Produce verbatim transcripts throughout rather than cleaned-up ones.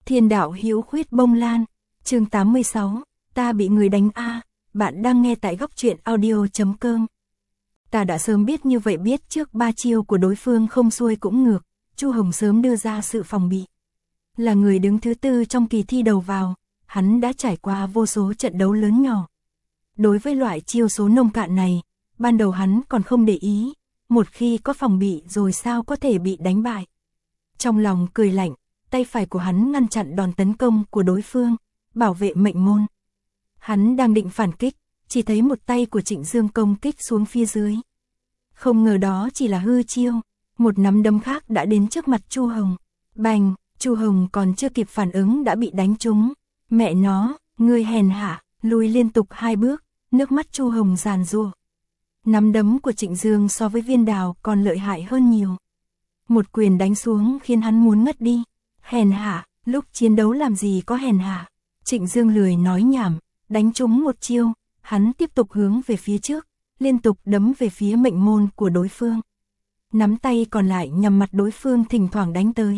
Thiên đạo hữu khuyết bông lan, chương tám mươi sáu, ta bị người đánh a, bạn đang nghe tại góc truyện audio chấm com. Ta đã sớm biết như vậy, biết trước ba chiêu của đối phương không xuôi cũng ngược, Chu Hồng sớm đưa ra sự phòng bị. Là người đứng thứ tư trong kỳ thi đầu vào, hắn đã trải qua vô số trận đấu lớn nhỏ. Đối với loại chiêu số nông cạn này, ban đầu hắn còn không để ý, một khi có phòng bị rồi sao có thể bị đánh bại. Trong lòng cười lạnh, tay phải của hắn ngăn chặn đòn tấn công của đối phương, bảo vệ mệnh môn. Hắn đang định phản kích, chỉ thấy một tay của Trịnh Dương công kích xuống phía dưới. Không ngờ đó chỉ là hư chiêu, một nắm đấm khác đã đến trước mặt Chu Hồng. Bành, Chu Hồng còn chưa kịp phản ứng đã bị đánh trúng. Mẹ nó, ngươi hèn hạ, lùi liên tục hai bước, nước mắt Chu Hồng giàn giụa. Nắm đấm của Trịnh Dương so với Viên Đào còn lợi hại hơn nhiều. Một quyền đánh xuống khiến hắn muốn ngất đi. Hèn hạ, lúc chiến đấu làm gì có hèn hạ. Trịnh Dương lười nói nhảm, đánh trúng một chiêu, hắn tiếp tục hướng về phía trước, liên tục đấm về phía mệnh môn của đối phương. Nắm tay còn lại nhằm mặt đối phương thỉnh thoảng đánh tới.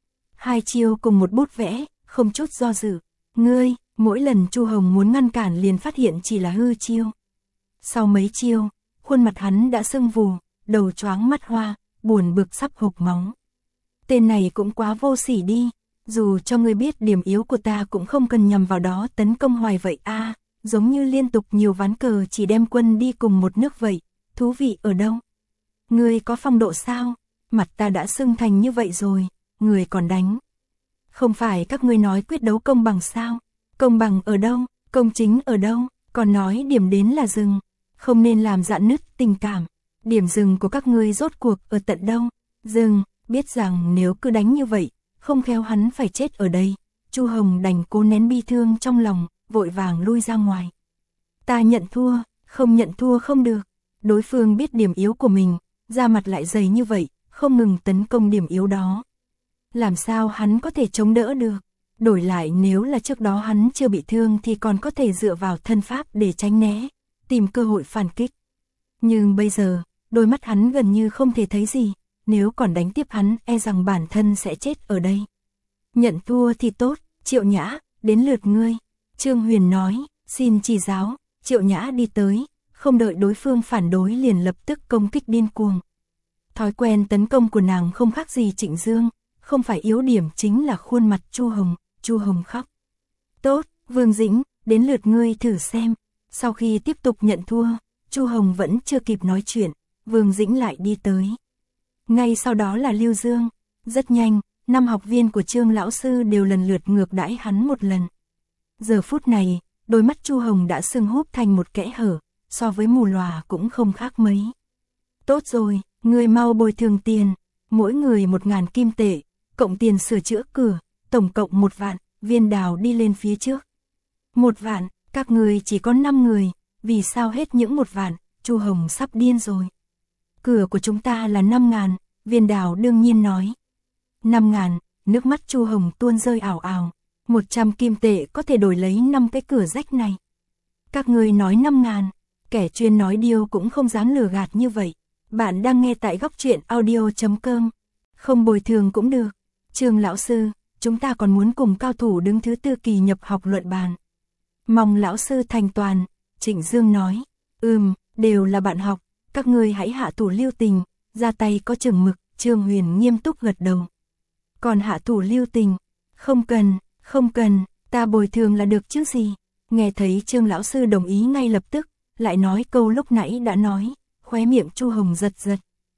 Hai chiêu cùng một bút vẽ, không chút do dự. Ngươi, mỗi lần Chu Hồng muốn ngăn cản liền phát hiện chỉ là hư chiêu. Sau mấy chiêu, khuôn mặt hắn đã sưng vù, đầu choáng mắt hoa, buồn bực sắp hộc máu. Tên này cũng quá vô sỉ đi, dù cho ngươi biết điểm yếu của ta cũng không cần nhằm vào đó tấn công hoài vậy a, à, giống như liên tục nhiều ván cờ chỉ đem quân đi cùng một nước vậy, thú vị ở đâu? Ngươi có phong độ sao? Mặt ta đã sưng thành như vậy rồi, người còn đánh. Không phải các ngươi nói quyết đấu công bằng sao? Công bằng ở đâu? Công chính ở đâu? Còn nói điểm đến là dừng, không nên làm rạn nứt tình cảm. Điểm dừng của các ngươi rốt cuộc ở tận đâu? Dừng, biết rằng nếu cứ đánh như vậy, không khéo hắn phải chết ở đây. Chu Hồng đành cố nén bi thương trong lòng, vội vàng lui ra ngoài. Ta nhận thua, không nhận thua không được. Đối phương biết điểm yếu của mình, da mặt lại dày như vậy, không ngừng tấn công điểm yếu đó. Làm sao hắn có thể chống đỡ được? Đổi lại nếu là trước đó hắn chưa bị thương thì còn có thể dựa vào thân pháp để tránh né, tìm cơ hội phản kích. Nhưng bây giờ, đôi mắt hắn gần như không thể thấy gì, nếu còn đánh tiếp hắn e rằng bản thân sẽ chết ở đây. Nhận thua thì tốt, Triệu Nhã, đến lượt ngươi. Trương Huyền nói, xin chỉ giáo. Triệu Nhã đi tới, không đợi đối phương phản đối liền lập tức công kích điên cuồng. Thói quen tấn công của nàng không khác gì Trịnh Dương, không phải yếu điểm chính là khuôn mặt Chu Hồng. Chu Hồng khóc. Tốt, Vương Dĩnh, đến lượt ngươi thử xem. Sau khi tiếp tục nhận thua, Chu Hồng vẫn chưa kịp nói chuyện, Vương Dĩnh lại đi tới. Ngay sau đó là Lưu Dương. Rất nhanh, năm học viên của Trương lão sư đều lần lượt ngược đãi hắn một lần. Giờ phút này, đôi mắt Chu Hồng đã sưng húp thành một kẽ hở, so với mù lòa cũng không khác mấy. Tốt rồi, ngươi mau bồi thường tiền, mỗi người một ngàn kim tệ, cộng tiền sửa chữa cửa, tổng cộng một vạn. Viên Đào đi lên phía trước. Một vạn, các người chỉ có năm người, vì sao hết những một vạn? Chu Hồng sắp điên rồi. Cửa của chúng ta là năm ngàn, Viên Đào đương nhiên nói. Năm ngàn, nước mắt Chu Hồng tuôn rơi ảo ảo. Một trăm kim tệ có thể đổi lấy năm cái cửa rách này. Các người nói năm ngàn, kẻ chuyên nói điêu cũng không dám lừa gạt như vậy. Bạn đang nghe tại góc truyện audio chấm com. Không bồi thường cũng được. Trương lão sư, chúng ta còn muốn cùng cao thủ đứng thứ tư kỳ nhập học luận bàn. Mong lão sư thành toàn. Trịnh Dương nói, ừm, đều là bạn học, các ngươi hãy hạ thủ lưu tình, ra tay có chừng mực. Trương Huyền nghiêm túc gật đầu. Còn hạ thủ lưu tình, không cần, không cần, ta bồi thường là được chứ gì. Nghe thấy Trương lão sư đồng ý ngay lập tức, lại nói câu lúc nãy đã nói, khóe miệng Chu Hồng giật giật.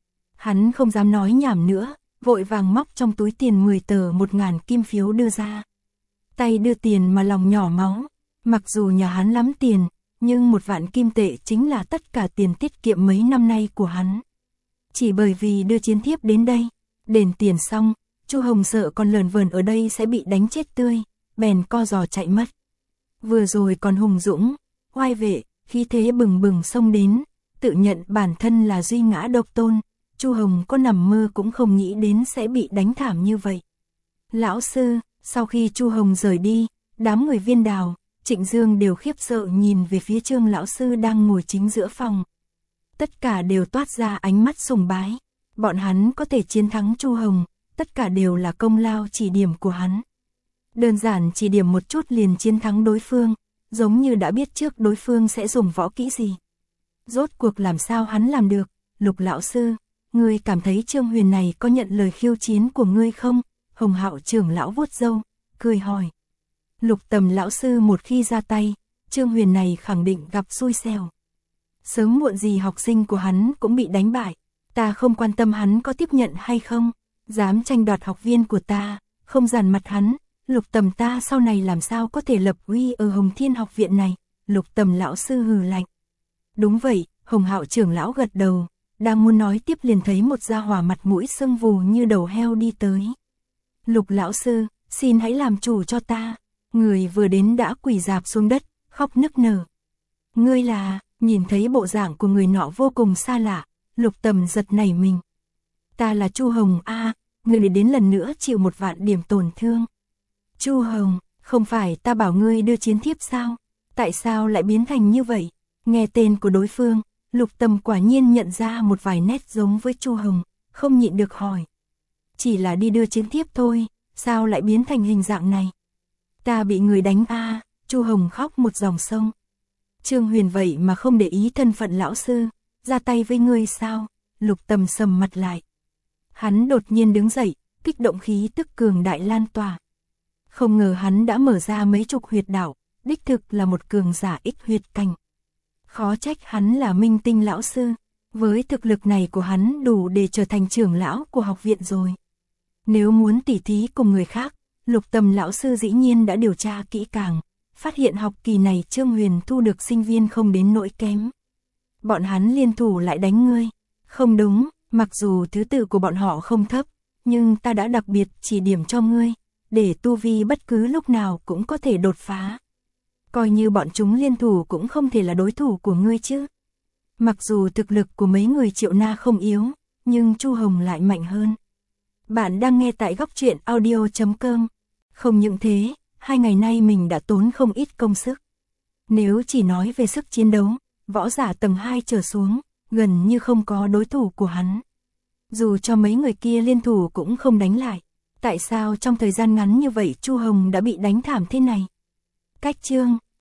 Hắn không dám nói nhảm nữa, vội vàng móc trong túi tiền mười tờ một ngàn kim phiếu đưa ra. Tay đưa tiền mà lòng nhỏ máu, mặc dù nhà hắn lắm tiền, nhưng một vạn kim tệ chính là tất cả tiền tiết kiệm mấy năm nay của hắn. Chỉ bởi vì đưa chiến thiếp đến đây, đền tiền xong, Chu Hồng sợ còn lờn vờn ở đây sẽ bị đánh chết tươi, bèn co giò chạy mất. Vừa rồi còn hùng dũng, oai vệ, khí thế bừng bừng xông đến, tự nhận bản thân là duy ngã độc tôn. Chu Hồng có nằm mơ cũng không nghĩ đến sẽ bị đánh thảm như vậy. Lão sư, sau khi Chu Hồng rời đi, đám người Viên Đào, Trịnh Dương đều khiếp sợ nhìn về phía Trương lão sư đang ngồi chính giữa phòng. Tất cả đều toát ra ánh mắt sùng bái. Bọn hắn có thể chiến thắng Chu Hồng, tất cả đều là công lao chỉ điểm của hắn. Đơn giản chỉ điểm một chút liền chiến thắng đối phương, giống như đã biết trước đối phương sẽ dùng võ kỹ gì. Rốt cuộc làm sao hắn làm được? Lục lão sư, ngươi cảm thấy Trương Huyền này có nhận lời khiêu chiến của ngươi không? Hồng Hạo trưởng lão vuốt râu, cười hỏi. Lục Tầm lão sư một khi ra tay, Trương Huyền này khẳng định gặp xui xẻo. Sớm muộn gì học sinh của hắn cũng bị đánh bại, ta không quan tâm hắn có tiếp nhận hay không, dám tranh đoạt học viên của ta, không dàn mặt hắn, Lục Tầm ta sau này làm sao có thể lập uy ở Hồng Thiên học viện này? Lục Tầm lão sư hừ lạnh. Đúng vậy, Hồng Hạo trưởng lão gật đầu, đang muốn nói tiếp liền thấy một gia hỏa mặt mũi sưng vù như đầu heo đi tới. Lục lão sư, xin hãy làm chủ cho ta. Người vừa đến đã quỳ rạp xuống đất, khóc nức nở. Ngươi là, nhìn thấy bộ dạng của người nọ vô cùng xa lạ, Lục Tầm giật nảy mình. Ta là Chu Hồng a, ngươi để đến lần nữa chịu một vạn điểm tổn thương. Chu Hồng, không phải ta bảo ngươi đưa chiến thiếp sao? Tại sao lại biến thành như vậy? Nghe tên của đối phương, Lục Tầm quả nhiên nhận ra một vài nét giống với Chu Hồng, không nhịn được hỏi. Chỉ là đi đưa chiến thiếp thôi, sao lại biến thành hình dạng này? Ta bị người đánh a, Chu Hồng khóc một dòng sông. Trương Huyền vậy mà không để ý thân phận lão sư, ra tay với ngươi sao? Lục Tầm sầm mặt lại. Hắn đột nhiên đứng dậy, kích động khí tức cường đại lan tỏa. Không ngờ hắn đã mở ra mấy chục huyệt đạo, đích thực là một cường giả ích huyệt cảnh. Khó trách hắn là minh tinh lão sư, với thực lực này của hắn đủ để trở thành trưởng lão của học viện rồi. Nếu muốn tỉ thí cùng người khác, Lục Tầm lão sư dĩ nhiên đã điều tra kỹ càng, phát hiện học kỳ này Trương Huyền thu được sinh viên không đến nỗi kém. Bọn hắn liên thủ lại đánh ngươi. Không đúng, mặc dù thứ tự của bọn họ không thấp, nhưng ta đã đặc biệt chỉ điểm cho ngươi, để tu vi bất cứ lúc nào cũng có thể đột phá. Coi như bọn chúng liên thủ cũng không thể là đối thủ của ngươi chứ. Mặc dù thực lực của mấy người Triệu Na không yếu, nhưng Chu Hồng lại mạnh hơn. Bạn đang nghe tại góc truyện audio chấm com. Không những thế, hai ngày nay mình đã tốn không ít công sức. Nếu chỉ nói về sức chiến đấu, võ giả tầng hai trở xuống, gần như không có đối thủ của hắn. Dù cho mấy người kia liên thủ cũng không đánh lại. Tại sao trong thời gian ngắn như vậy Chu Hồng đã bị đánh thảm thế này? Cách chương